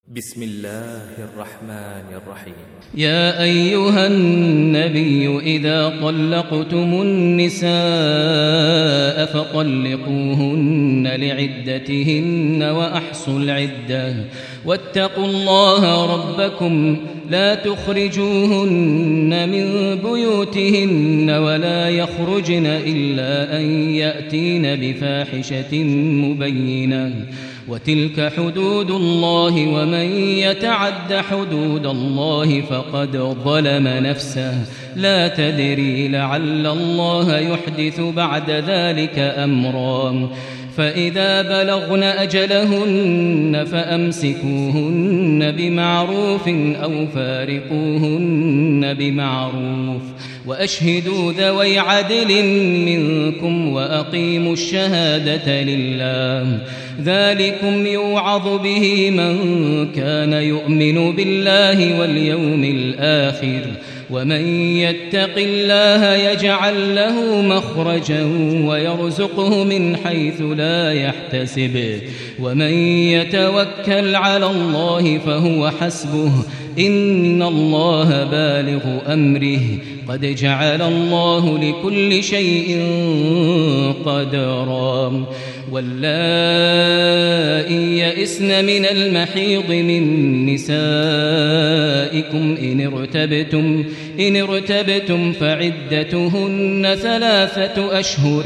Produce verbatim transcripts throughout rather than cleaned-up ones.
بسم الله الرحمن الرحيم. يا أيها النبي إذا طلقتم النساء فطلقوهن لعدتهن وأحصوا العدة واتقوا الله ربكم لا تخرجوهن من بيوتهن ولا يخرجن إلا أن يأتين بفاحشة مبينة وتلك حدود الله ومن يتعد حدود الله فقد ظلم نفسه لا تدري لعل الله يحدث بعد ذلك أمرا فإذا بلغن أجلهن فأمسكوهن بمعروف أو فارقوهن بمعروف وأشهدوا ذوي عدل منكم وأقيموا الشهادة لله ذلكم يوعظ به من كان يؤمن بالله واليوم الآخر ومن يتق الله يجعل له مخرجا ويرزقه من حيث لا يحتسب ومن يتوكل على الله فهو حسبه إن الله بالغ أمره قد جعل الله لكل شيء قدرا واللائي يئسن من المحيض من نسائكم إن ارتبتم, إن ارتبتم فعدتهن ثلاثة أشهر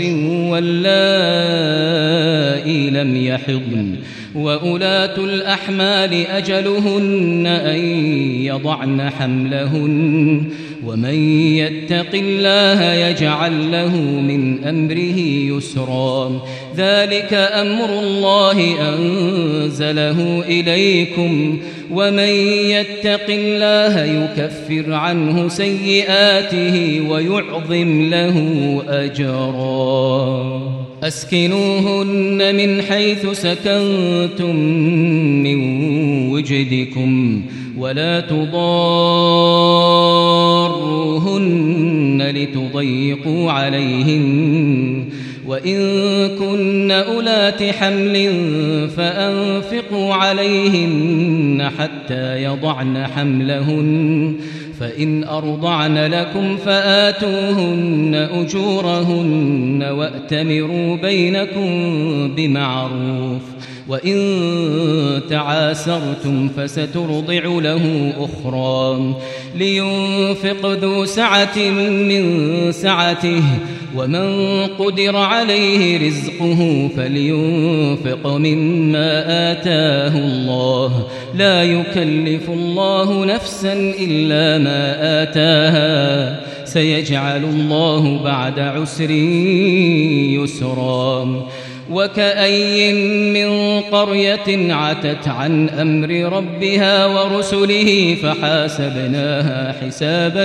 واللائي لم يحضن وأولاة الأحمال أجلهن أن يضعن حملهن ومن يتق الله يجعل له من أمره يسرا ذلك أمر الله أنزله إليكم ومن يتق الله يكفر عنه سيئاته ويعظم له أجرا أسكنوهن من حيث سكنتم من وجدكم ولا تضاروهن لتضيقوا عليهن وإن كن أولات حمل فأنفقوا عليهن حتى يضعن حملهن فإن أرضعن لكم فآتوهن أجورهن وأتمروا بينكم بمعروف وإن تعاسرتم فسترضع له أخرى لينفق ذو سعة من سعته ومن قدر عليه رزقه فلينفق مما آتاه الله لا يكلف الله نفسا إلا ما آتاها سيجعل الله بعد عسر يسرا وكأي من قرية عتت عن أمر ربها ورسله فحاسبناها حسابا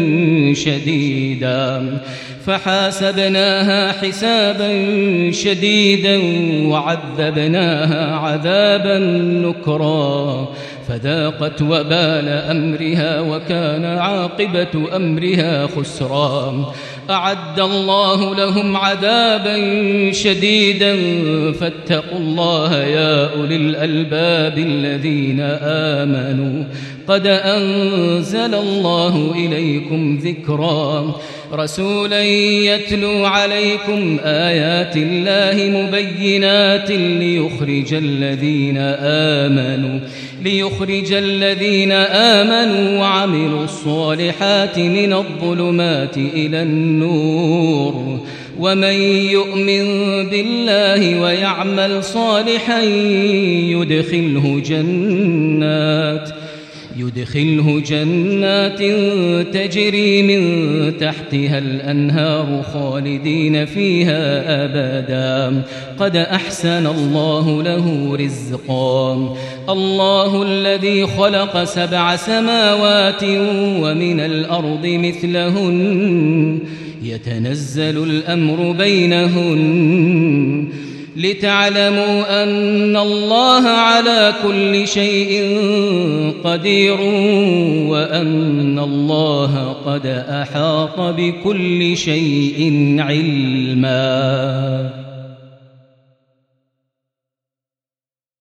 شديدا فحاسبناها حسابا شديدا وعذبناها عذابا نكرا فذاقت وبال أمرها وكان عاقبة أمرها خسرا أعد الله لهم عذابا شديدا فاتقوا الله يا أولي الألباب الذين آمنوا قد أنزل الله إليكم ذكرا رسولا يتلو عليكم آيات الله مبينات ليخرج الذين آمنوا ليخرج الذين آمنوا وعملوا الصالحات من الظلمات إلى النور ومن يؤمن بالله ويعمل صالحا يدخله جنات يدخله جنات تجري من تحتها الأنهار خالدين فيها أبدا قد أحسن الله له رزقا الله الذي خلق سبع سماوات ومن الأرض مثلهن يتنزل الأمر بينهن لتعلموا أن الله على كل شيء قدير وأن الله قد أحاط بكل شيء علما.